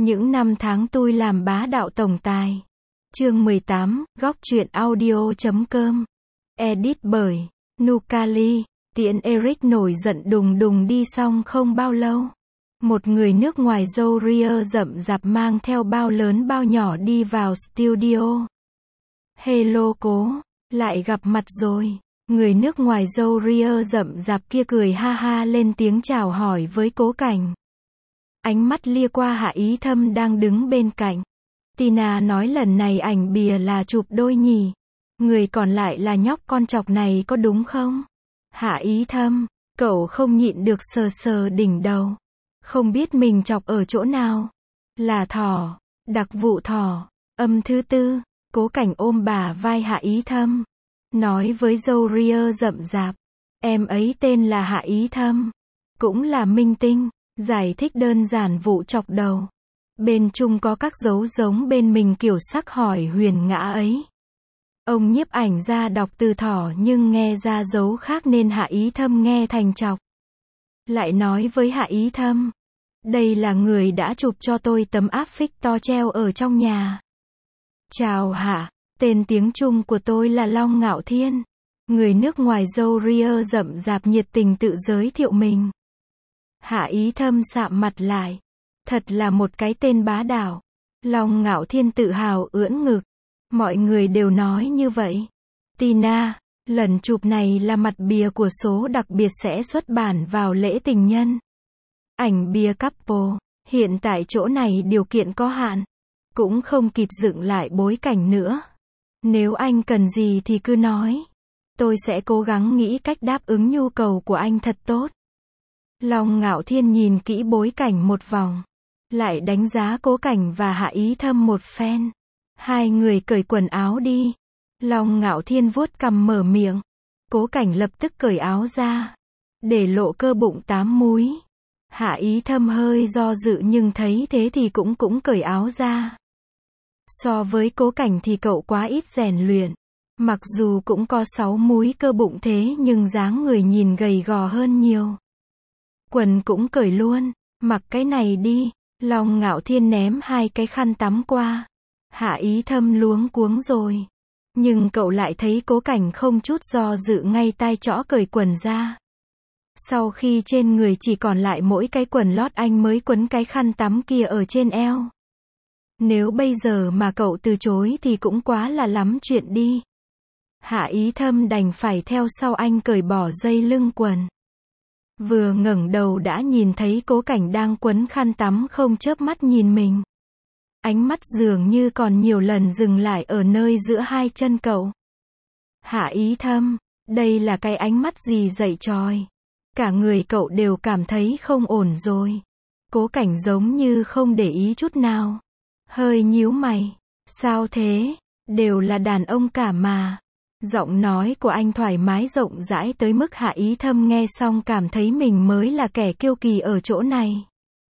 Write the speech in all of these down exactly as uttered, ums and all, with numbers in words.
Những năm tháng tôi làm bá đạo tổng tài. Chương mười tám, góc truyện audio chấm com. Edit bởi Nukali. Tiễn Eric nổi giận đùng đùng đi xong không bao lâu. Một người nước ngoài râu ria rậm rạp mang theo bao lớn bao nhỏ đi vào studio. Hello cố, lại gặp mặt rồi. Người nước ngoài râu ria rậm rạp kia cười ha ha lên tiếng chào hỏi với Cố Cảnh. Ánh mắt lia qua Hạ Ý Thâm đang đứng bên cạnh. Tina nói lần này ảnh bìa là chụp đôi nhỉ. Người còn lại là nhóc con chọc này có đúng không? Hạ Ý Thâm, cậu không nhịn được sờ sờ đỉnh đầu. Không biết mình chọc ở chỗ nào. Là thỏ, đặc vụ thỏ. Âm thứ tư, Cố Cảnh ôm bả vai Hạ Ý Thâm. Nói với râu ria rậm rạp. Em ấy tên là Hạ Ý Thâm. Cũng là minh tinh. Giải thích đơn giản vụ chọc đầu. Bên chung có các dấu giống bên mình kiểu sắc hỏi huyền ngã ấy. Ông nhiếp ảnh ra đọc từ thỏ nhưng nghe ra dấu khác nên Hạ Ý Thâm nghe thành chọc. Lại nói với Hạ Ý Thâm. Đây là người đã chụp cho tôi tấm áp phích to treo ở trong nhà. Chào Hạ, tên tiếng Trung của tôi là Long Ngạo Thiên. Người nước ngoài râu ria rậm rạp nhiệt tình tự giới thiệu mình. Hạ Ý Thâm sạm mặt lại. Thật là một cái tên bá đạo. Long Ngạo Thiên tự hào ưỡn ngực. Mọi người đều nói như vậy. Tina, lần chụp này là mặt bìa của số đặc biệt sẽ xuất bản vào lễ tình nhân. Ảnh bìa couple. Hiện tại chỗ này điều kiện có hạn. Cũng không kịp dựng lại bối cảnh nữa. Nếu anh cần gì thì cứ nói. Tôi sẽ cố gắng nghĩ cách đáp ứng nhu cầu của anh thật tốt. Long Ngạo Thiên nhìn kỹ bối cảnh một vòng. Lại đánh giá Cố Cảnh và Hạ Ý Thâm một phen. Hai người cởi quần áo đi. Long Ngạo Thiên vuốt cằm mở miệng. Cố Cảnh lập tức cởi áo ra. Để lộ cơ bụng tám múi. Hạ Ý Thâm hơi do dự nhưng thấy thế thì cũng cũng cởi áo ra. So với Cố Cảnh thì cậu quá ít rèn luyện. Mặc dù cũng có sáu múi cơ bụng thế nhưng dáng người nhìn gầy gò hơn nhiều. Quần cũng cởi luôn. Mặc cái này đi. Long Ngạo Thiên ném hai cái khăn tắm qua. Hạ Ý Thâm luống cuống rồi. Nhưng cậu lại thấy Cố Cảnh không chút do dự ngay tay trõ cởi quần ra. Sau khi trên người chỉ còn lại mỗi cái quần lót anh mới quấn cái khăn tắm kia ở trên eo. Nếu bây giờ mà cậu từ chối thì cũng quá là lắm chuyện đi. Hạ Ý Thâm đành phải theo sau anh cởi bỏ dây lưng quần. Vừa ngẩng đầu đã nhìn thấy Cố Cảnh đang quấn khăn tắm không chớp mắt nhìn mình. Ánh mắt dường như còn nhiều lần dừng lại ở nơi giữa hai chân cậu. Hạ Ý Thâm, đây là cái ánh mắt gì dậy tròi. Cả người cậu đều cảm thấy không ổn rồi. Cố Cảnh giống như không để ý chút nào. Hơi nhíu mày. Sao thế? Đều là đàn ông cả mà. Giọng nói của anh thoải mái rộng rãi tới mức Hạ Ý Thâm nghe xong cảm thấy mình mới là kẻ kiêu kỳ ở chỗ này.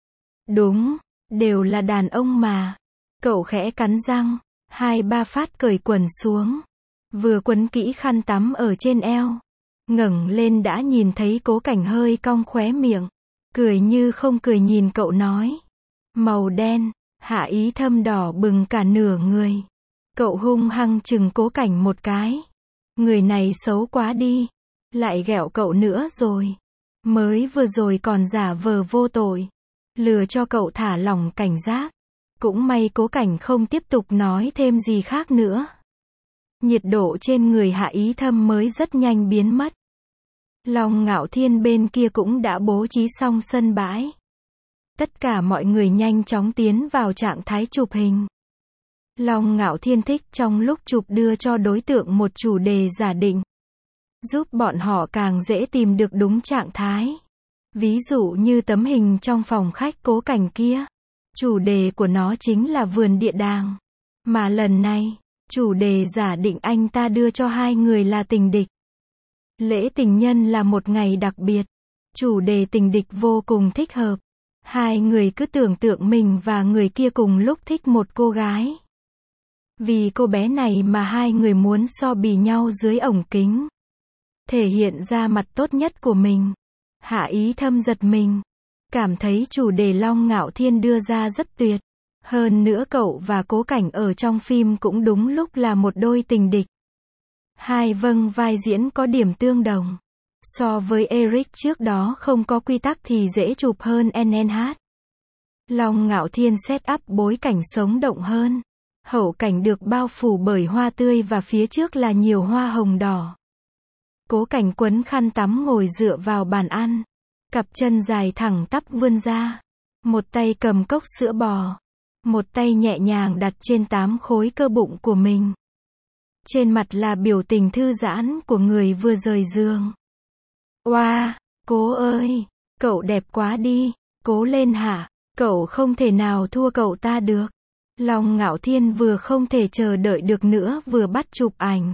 Đúng, đều là đàn ông mà. Cậu khẽ cắn răng, hai ba phát cởi quần xuống. Vừa quấn kỹ khăn tắm ở trên eo. Ngẩng lên đã nhìn thấy Cố Cảnh hơi cong khóe miệng. Cười như không cười nhìn cậu nói. Màu đen, Hạ Ý Thâm đỏ bừng cả nửa người. Cậu hung hăng chừng Cố Cảnh một cái. Người này xấu quá đi. Lại ghẹo cậu nữa rồi. Mới vừa rồi còn giả vờ vô tội. Lừa cho cậu thả lỏng cảnh giác. Cũng may Cố Cảnh không tiếp tục nói thêm gì khác nữa. Nhiệt độ trên người Hạ Ý Thâm mới rất nhanh biến mất. Long Ngạo Thiên bên kia cũng đã bố trí xong sân bãi. Tất cả mọi người nhanh chóng tiến vào trạng thái chụp hình. Long Ngạo Thiên thích trong lúc chụp đưa cho đối tượng một chủ đề giả định. Giúp bọn họ càng dễ tìm được đúng trạng thái. Ví dụ như tấm hình trong phòng khách Cố Cảnh kia. Chủ đề của nó chính là vườn địa đàng. Mà lần này, chủ đề giả định anh ta đưa cho hai người là tình địch. Lễ tình nhân là một ngày đặc biệt. Chủ đề tình địch vô cùng thích hợp. Hai người cứ tưởng tượng mình và người kia cùng lúc thích một cô gái. Vì cô bé này mà hai người muốn so bì nhau dưới ống kính. Thể hiện ra mặt tốt nhất của mình. Hạ Ý Thâm giật mình. Cảm thấy chủ đề Long Ngạo Thiên đưa ra rất tuyệt. Hơn nữa cậu và Cố Cảnh ở trong phim cũng đúng lúc là một đôi tình địch. Hai vâng vai diễn có điểm tương đồng. So với Eric trước đó không có quy tắc thì dễ chụp hơn en en hát. Long Ngạo Thiên set up bối cảnh sống động hơn. Hậu cảnh được bao phủ bởi hoa tươi và phía trước là nhiều hoa hồng đỏ. Cố Cảnh quấn khăn tắm ngồi dựa vào bàn ăn. Cặp chân dài thẳng tắp vươn ra. Một tay cầm cốc sữa bò. Một tay nhẹ nhàng đặt trên tám khối cơ bụng của mình. Trên mặt là biểu tình thư giãn của người vừa rời giường. Oa, wow, Cố ơi, cậu đẹp quá đi, cố lên hả, cậu không thể nào thua cậu ta được. Long Ngạo Thiên vừa không thể chờ đợi được nữa vừa bắt chụp ảnh.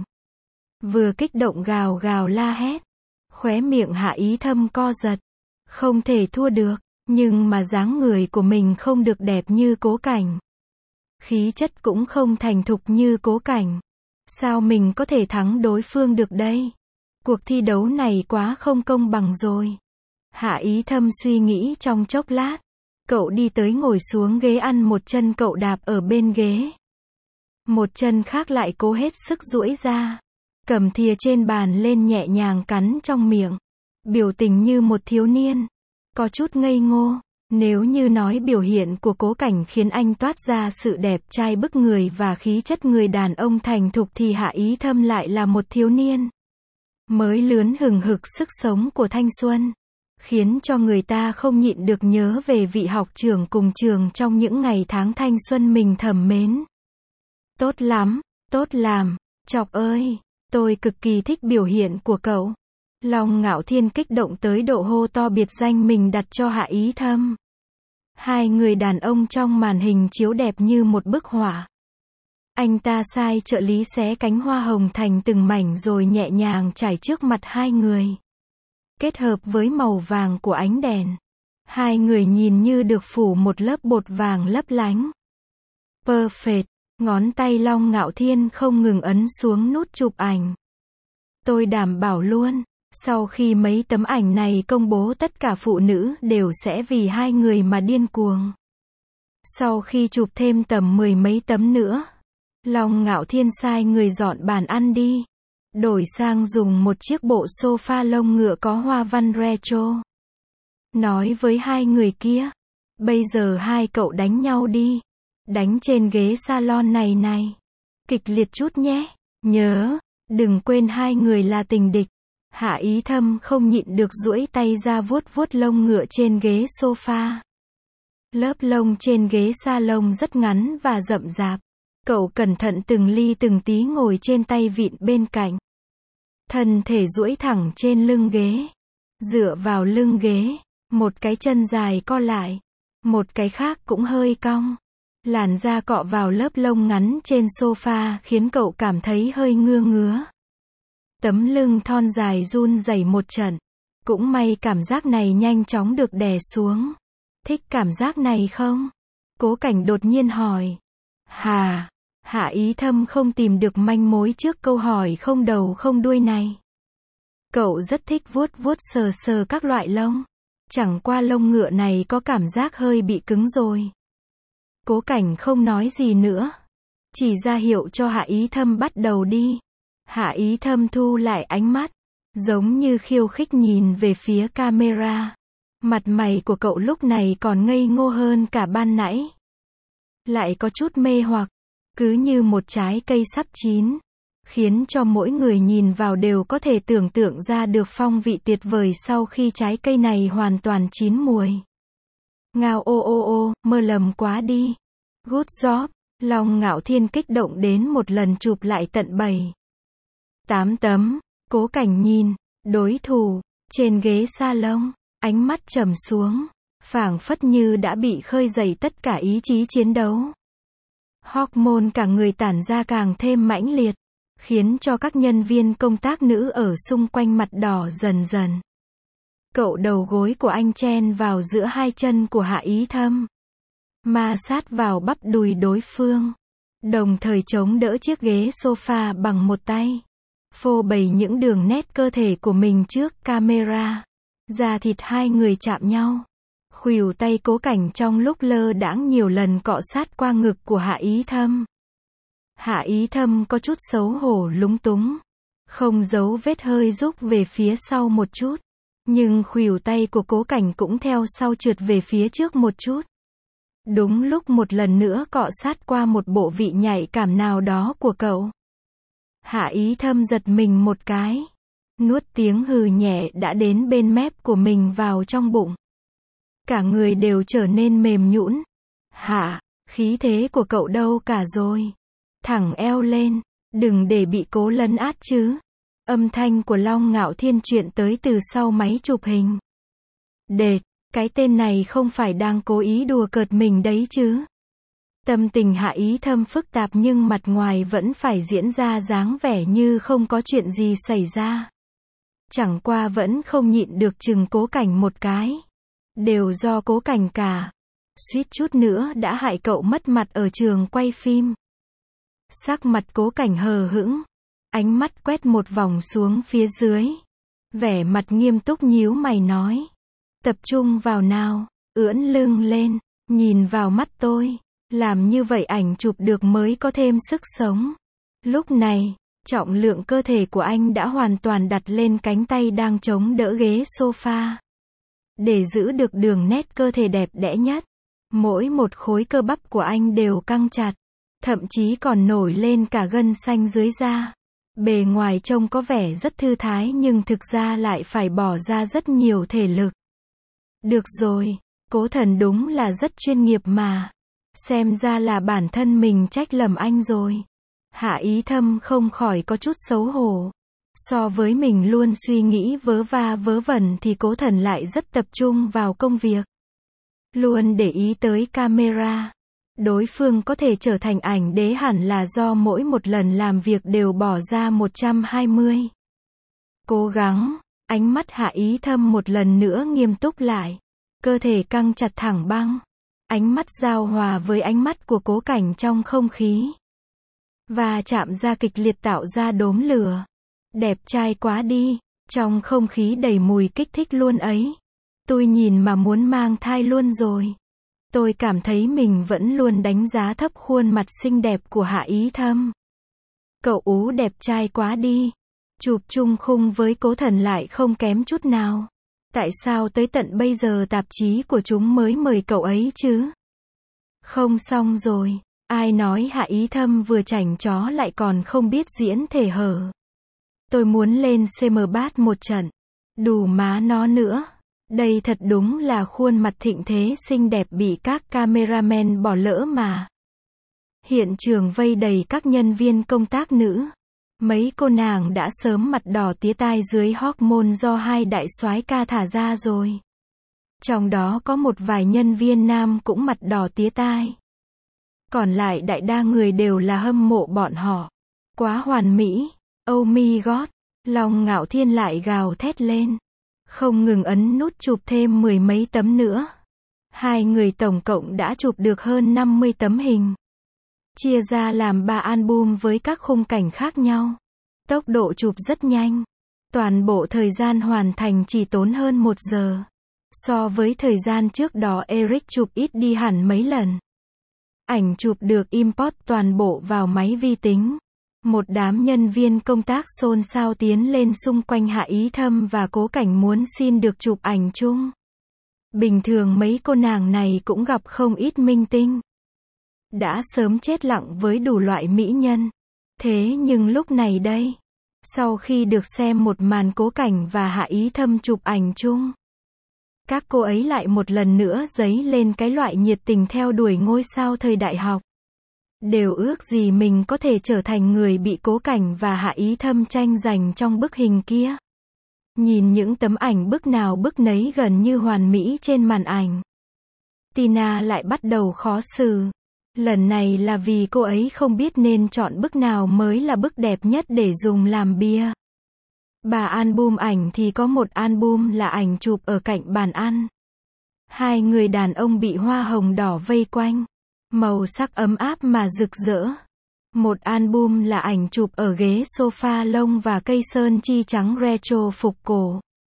Vừa kích động gào gào la hét. Khóe miệng Hạ Ý Thâm co giật. Không thể thua được, nhưng mà dáng người của mình không được đẹp như Cố Cảnh. Khí chất cũng không thành thục như Cố Cảnh. Sao mình có thể thắng đối phương được đây? Cuộc thi đấu này quá không công bằng rồi. Hạ Ý Thâm suy nghĩ trong chốc lát. Cậu đi tới ngồi xuống ghế ăn, một chân cậu đạp ở bên ghế. Một chân khác lại cố hết sức duỗi ra. Cầm thìa trên bàn lên nhẹ nhàng cắn trong miệng. Biểu tình như một thiếu niên. Có chút ngây ngô. Nếu như nói biểu hiện của Cố Cảnh khiến anh toát ra sự đẹp trai bức người và khí chất người đàn ông thành thục thì Hạ Ý Thâm lại là một thiếu niên. Mới lướn hừng hực sức sống của thanh xuân. Khiến cho người ta không nhịn được nhớ về vị học trưởng cùng trường trong những ngày tháng thanh xuân mình thầm mến. Tốt lắm, tốt làm, Chọc ơi, tôi cực kỳ thích biểu hiện của cậu. Long Ngạo Thiên kích động tới độ hô to biệt danh mình đặt cho Hạ Ý Thâm. Hai người đàn ông trong màn hình chiếu đẹp như một bức họa. Anh ta sai trợ lý xé cánh hoa hồng thành từng mảnh rồi nhẹ nhàng trải trước mặt hai người. Kết hợp với màu vàng của ánh đèn, hai người nhìn như được phủ một lớp bột vàng lấp lánh. Perfect, ngón tay Long Ngạo Thiên không ngừng ấn xuống nút chụp ảnh. Tôi đảm bảo luôn, sau khi mấy tấm ảnh này công bố tất cả phụ nữ đều sẽ vì hai người mà điên cuồng. Sau khi chụp thêm tầm mười mấy tấm nữa, Long Ngạo Thiên sai người dọn bàn ăn đi. Đổi sang dùng một chiếc bộ sofa lông ngựa có hoa văn retro. Nói với hai người kia, bây giờ hai cậu đánh nhau đi. Đánh trên ghế salon này này. Kịch liệt chút nhé. Nhớ, đừng quên hai người là tình địch. Hạ Ý Thâm không nhịn được duỗi tay ra vuốt vuốt lông ngựa trên ghế sofa. Lớp lông trên ghế salon rất ngắn và rậm rạp. Cậu cẩn thận từng ly từng tí ngồi trên tay vịn bên cạnh. Thân thể duỗi thẳng trên lưng ghế. Dựa vào lưng ghế, một cái chân dài co lại, một cái khác cũng hơi cong. Làn da cọ vào lớp lông ngắn trên sofa khiến cậu cảm thấy hơi ngứa ngứa. Tấm lưng thon dài run rẩy một trận. Cũng may cảm giác này nhanh chóng được đè xuống. Thích cảm giác này không? Cố Cảnh đột nhiên hỏi. Hà, Hạ Ý Thâm không tìm được manh mối trước câu hỏi không đầu không đuôi này. Cậu rất thích vuốt vuốt sờ sờ các loại lông. Chẳng qua lông ngựa này có cảm giác hơi bị cứng rồi. Cố Cảnh không nói gì nữa. Chỉ ra hiệu cho Hạ Ý Thâm bắt đầu đi. Hạ Ý Thâm thu lại ánh mắt. Giống như khiêu khích nhìn về phía camera. Mặt mày của cậu lúc này còn ngây ngô hơn cả ban nãy. Lại có chút mê hoặc. Cứ như một trái cây sắp chín. Khiến cho mỗi người nhìn vào đều có thể tưởng tượng ra được phong vị tuyệt vời sau khi trái cây này hoàn toàn chín mùi. Ngao ô ô ô, mơ lầm quá đi. Good job. Long Ngạo Thiên kích động đến một lần chụp lại tận bảy. Tám tấm. Cố Cảnh nhìn. Đối thủ. Trên ghế salon. Ánh mắt trầm xuống. Phảng phất như đã bị khơi dậy tất cả ý chí chiến đấu. Hormone cả người tản ra càng thêm mãnh liệt. Khiến cho các nhân viên công tác nữ ở xung quanh mặt đỏ dần dần. Cậu đầu gối của anh chen vào giữa hai chân của Hạ Ý Thâm. Ma sát vào bắp đùi đối phương. Đồng thời chống đỡ chiếc ghế sofa bằng một tay. Phô bày những đường nét cơ thể của mình trước camera. Da thịt hai người chạm nhau. Khuỷu tay Cố Cảnh trong lúc lơ đãng nhiều lần cọ sát qua ngực của Hạ Ý Thâm. Hạ Ý Thâm có chút xấu hổ lúng túng, không giấu vết hơi rúc về phía sau một chút, nhưng khuỷu tay của Cố Cảnh cũng theo sau trượt về phía trước một chút. Đúng lúc một lần nữa cọ sát qua một bộ vị nhạy cảm nào đó của cậu. Hạ Ý Thâm giật mình một cái, nuốt tiếng hừ nhẹ đã đến bên mép của mình vào trong bụng. Cả người đều trở nên mềm nhũn. Hạ, khí thế của cậu đâu cả rồi? Thẳng eo lên, đừng để bị Cố lấn át chứ. Âm thanh của Long Ngạo Thiên truyền tới từ sau máy chụp hình. Đệt, cái tên này không phải đang cố ý đùa cợt mình đấy chứ? Tâm tình Hạ Ý Thâm phức tạp nhưng mặt ngoài vẫn phải diễn ra dáng vẻ như không có chuyện gì xảy ra. Chẳng qua vẫn không nhịn được chừng Cố Cảnh một cái. Đều do Cố Cảnh cả. Suýt chút nữa đã hại cậu mất mặt ở trường quay phim. Sắc mặt Cố Cảnh hờ hững, ánh mắt quét một vòng xuống phía dưới. Vẻ mặt nghiêm túc nhíu mày nói. Tập trung vào nào, ưỡn lưng lên, nhìn vào mắt tôi. Làm như vậy ảnh chụp được mới có thêm sức sống. Lúc này, trọng lượng cơ thể của anh đã hoàn toàn đặt lên cánh tay đang chống đỡ ghế sofa. Để giữ được đường nét cơ thể đẹp đẽ nhất, mỗi một khối cơ bắp của anh đều căng chặt, thậm chí còn nổi lên cả gân xanh dưới da. Bề ngoài trông có vẻ rất thư thái nhưng thực ra lại phải bỏ ra rất nhiều thể lực. Được rồi, Cố Thần đúng là rất chuyên nghiệp mà. Xem ra là bản thân mình trách lầm anh rồi. Hạ Ý Thâm không khỏi có chút xấu hổ. So với mình luôn suy nghĩ vớ va vớ vẩn thì Cố Thần lại rất tập trung vào công việc. Luôn để ý tới camera. Đối phương có thể trở thành ảnh đế hẳn là do mỗi một lần làm việc đều bỏ ra một trăm hai mươi. Cố gắng, ánh mắt Hạ Ý Thâm một lần nữa nghiêm túc lại. Cơ thể căng chặt thẳng băng. Ánh mắt giao hòa với ánh mắt của Cố Cảnh trong không khí. Và chạm ra kịch liệt tạo ra đốm lửa. Đẹp trai quá đi, trong không khí đầy mùi kích thích luôn ấy. Tôi nhìn mà muốn mang thai luôn rồi. Tôi cảm thấy mình vẫn luôn đánh giá thấp khuôn mặt xinh đẹp của Hạ Ý Thâm. Cậu ú đẹp trai quá đi. Chụp chung khung với Cố Thần lại không kém chút nào. Tại sao tới tận bây giờ tạp chí của chúng mới mời cậu ấy chứ? Không xong rồi. Ai nói Hạ Ý Thâm vừa chảnh chó lại còn không biết diễn thể hở. Tôi muốn lên xem bát một trận. Đủ má nó nữa. Đây thật đúng là khuôn mặt thịnh thế xinh đẹp bị các cameraman bỏ lỡ mà. Hiện trường vây đầy các nhân viên công tác nữ. Mấy cô nàng đã sớm mặt đỏ tía tai dưới hormone do hai đại soái ca thả ra rồi. Trong đó có một vài nhân viên nam cũng mặt đỏ tía tai. Còn lại đại đa người đều là hâm mộ bọn họ. Quá hoàn mỹ. Oh my god. Long Ngạo Thiên lại gào thét lên. Không ngừng ấn nút chụp thêm mười mấy tấm nữa. Hai người tổng cộng đã chụp được hơn năm mươi tấm hình. Chia ra làm ba album với các khung cảnh khác nhau. Tốc độ chụp rất nhanh. Toàn bộ thời gian hoàn thành chỉ tốn hơn một giờ. So với thời gian trước đó Eric chụp ít đi hẳn mấy lần. Ảnh chụp được import toàn bộ vào máy vi tính. Một đám nhân viên công tác xôn xao tiến lên xung quanh Hạ Ý Thâm và Cố Cảnh muốn xin được chụp ảnh chung. Bình thường mấy cô nàng này cũng gặp không ít minh tinh. Đã sớm chết lặng với đủ loại mỹ nhân. Thế nhưng lúc này đây, sau khi được xem một màn Cố Cảnh và Hạ Ý Thâm chụp ảnh chung, các cô ấy lại một lần nữa dấy lên cái loại nhiệt tình theo đuổi ngôi sao thời đại học. Đều ước gì mình có thể trở thành người bị Cố Cảnh và Hạ Ý Thâm tranh giành trong bức hình kia. Nhìn những tấm ảnh bức nào bức nấy gần như hoàn mỹ trên màn ảnh. Tina lại bắt đầu khó xử. Lần này là vì cô ấy không biết nên chọn bức nào mới là bức đẹp nhất để dùng làm bia. Ba album ảnh thì có một album là ảnh chụp ở cạnh bàn ăn. Hai người đàn ông bị hoa hồng đỏ vây quanh. Màu sắc ấm áp mà rực rỡ. Một album là ảnh chụp ở ghế sofa lông và cây sơn chi trắng retro phục cổ.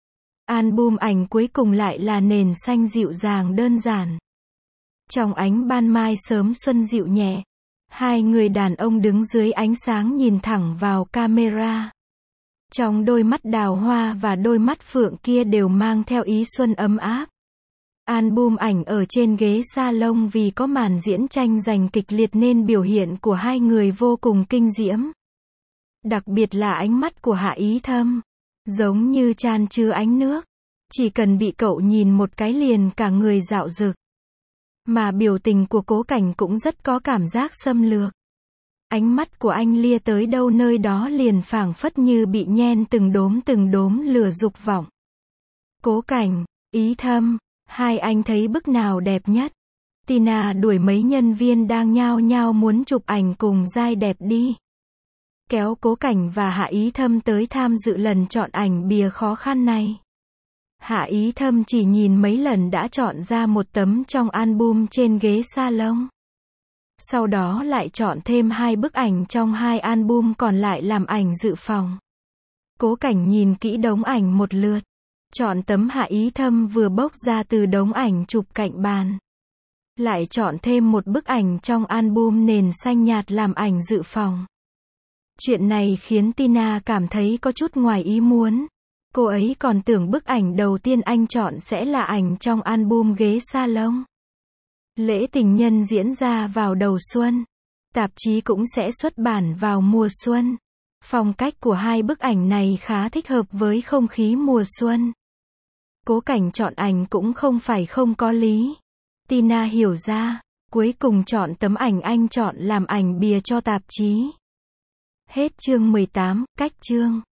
Album ảnh cuối cùng lại là nền xanh dịu dàng đơn giản. Trong ánh ban mai sớm xuân dịu nhẹ, hai người đàn ông đứng dưới ánh sáng nhìn thẳng vào camera. Trong đôi mắt đào hoa và đôi mắt phượng kia đều mang theo ý xuân ấm áp. Album ảnh ở trên ghế salon vì có màn diễn tranh giành kịch liệt nên biểu hiện của hai người vô cùng kinh diễm. Đặc biệt là ánh mắt của Hạ Ý Thâm, giống như chan chứa ánh nước. Chỉ cần bị cậu nhìn một cái liền cả người dạo dực. Mà biểu tình của Cố Cảnh cũng rất có cảm giác xâm lược. Ánh mắt của anh lia tới đâu nơi đó liền phảng phất như bị nhen từng đốm từng đốm lửa dục vọng. Cố Cảnh, Ý Thâm, hai anh thấy bức nào đẹp nhất? Tina đuổi mấy nhân viên đang nhao nhao muốn chụp ảnh cùng giai đẹp đi. Kéo Cố Cảnh và Hạ Ý Thâm tới tham dự lần chọn ảnh bìa khó khăn này. Hạ Ý Thâm chỉ nhìn mấy lần đã chọn ra một tấm trong album trên ghế salon. Sau đó lại chọn thêm hai bức ảnh trong hai album còn lại làm ảnh dự phòng. Cố Cảnh nhìn kỹ đống ảnh một lượt. Chọn tấm Hạ Ý Thâm vừa bốc ra từ đống ảnh chụp cạnh bàn. Lại chọn thêm một bức ảnh trong album nền xanh nhạt làm ảnh dự phòng. Chuyện này khiến Tina cảm thấy có chút ngoài ý muốn. Cô ấy còn tưởng bức ảnh đầu tiên anh chọn sẽ là ảnh trong album ghế salon. Lễ tình nhân diễn ra vào đầu xuân. Tạp chí cũng sẽ xuất bản vào mùa xuân. Phong cách của hai bức ảnh này khá thích hợp với không khí mùa xuân. Cố Cảnh chọn ảnh cũng không phải không có lý. Tina hiểu ra, cuối cùng chọn tấm ảnh anh chọn làm ảnh bìa cho tạp chí. Hết chương mười tám, cách chương.